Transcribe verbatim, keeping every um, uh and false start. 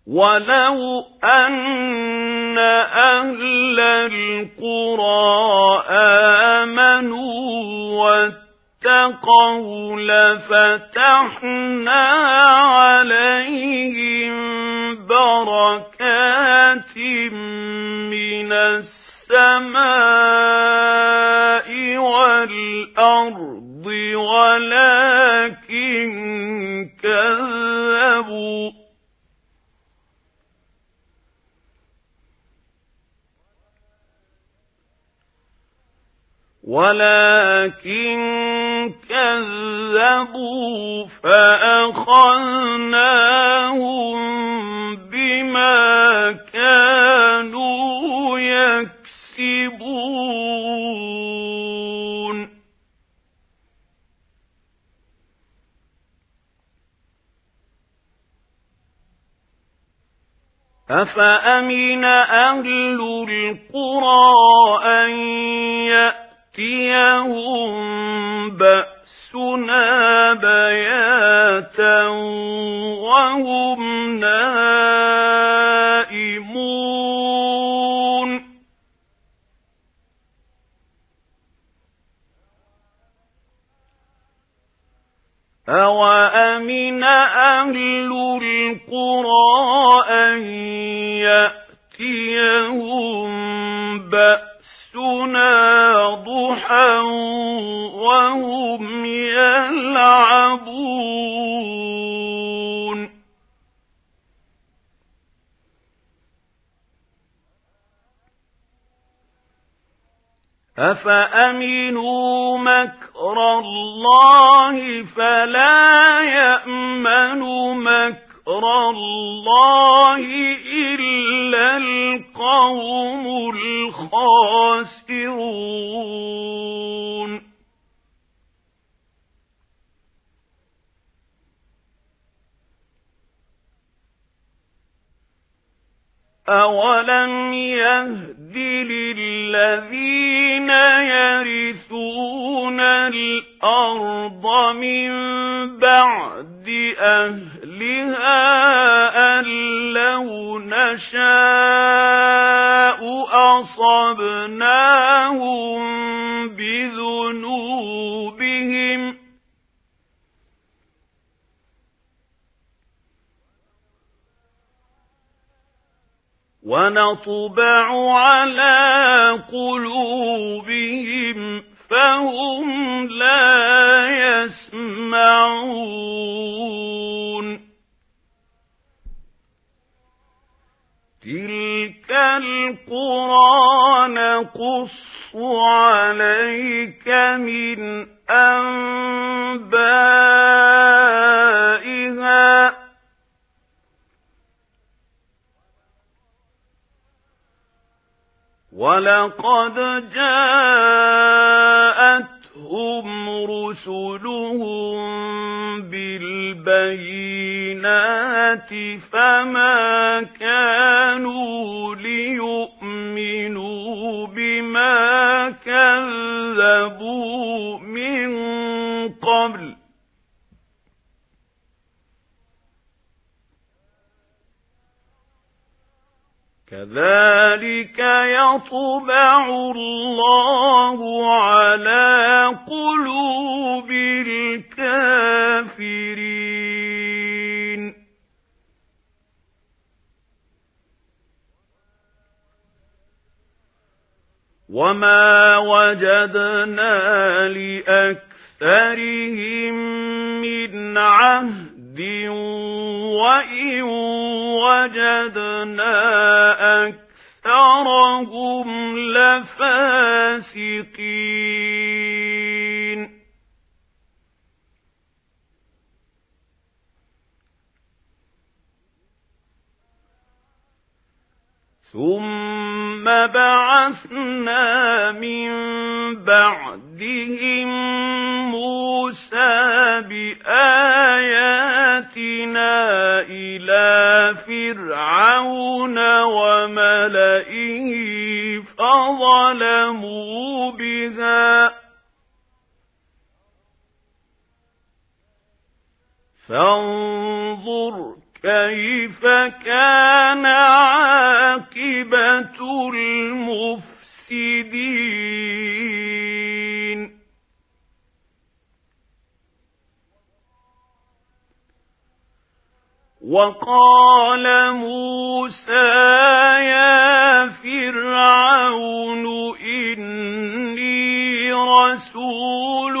وَلَوْ أَنَّ أَهْلَ الْقُرَىٰ آمَنُوا وَاتَّقَوْا لَفَتَحْنَا عَلَيْهِم بَرَكَاتٍ مِّنَ السَّمَاءِ وَالْأَرْضِ وَلَٰكِن كَذَّبُوا ولكن كذبوا فأخذناهم بما كانوا يكسبون أفأمن أهل القرى أن يأتوا يَأْتِيَهُم بَأْسُنَا بَيَاتًا وَهُمْ نَائِمُونَ أَوَأَمِنَ أَهْلُ الْقُرَىٰ أَن يَأْتِيَهُم بَأْسُنَا ضُحًى وَهُمْ يَلْعَبُونَ أَفَأَمِنُوا مَكْرَ اللَّهِ فَلَا يَأْمَنُ مَكْرَ اللَّهِ إِلَّا الْقَوْمُ الْخَاسِرُونَ أَوَلَمْ يَهْدِ لِلَّذِينَ يَرِثُونَ الْأَرْضَ مِن بَعْدِ أَهْلِهَا أَن لَّوْ نَشَاءُ أَصَبْنَاهُم بِذُنُوبِهِمْ وَنَطْبَعُ عَلَىٰ قُلُوبِهِمْ فَهُمْ لَا يَسْمَعُونَ تِلْكَ الْقُرَىٰ نَقُصُّ عَلَيْكَ مِنْ أَنبَائِهَا وَلَقَدْ جَاءَتْهُمْ رُسُلُهُم بِالْبَيِّنَاتِ فَمَا كَانُوا لِيُؤْمِنُوا بِمَا كَذَّبُوا مِن قَبْلُ كَذَلِكَ يَطْبَعُ اللَّهُ عَلَى قُلُوبِ الْكَافِرِينَ وَمَا وَجَدْنَا لِأَكْثَرِهِم مِّنْ عَهْدٍ وَإِن وَجَدْنَا أَكْثَرَهُمْ لَفَاسِقِينَ ثُمَّ بَعَثْنَا مِن بَعْدِهِم مُوسَىٰ بِآيَاتِنَا إِلَىٰ فِرْعَوْنَ وَمَلَئِهِ فَظَلَمُوا بِهَا فَانظُرْ كيف كان عاقبة المفسدين وقال موسى يا فرعون إني رسول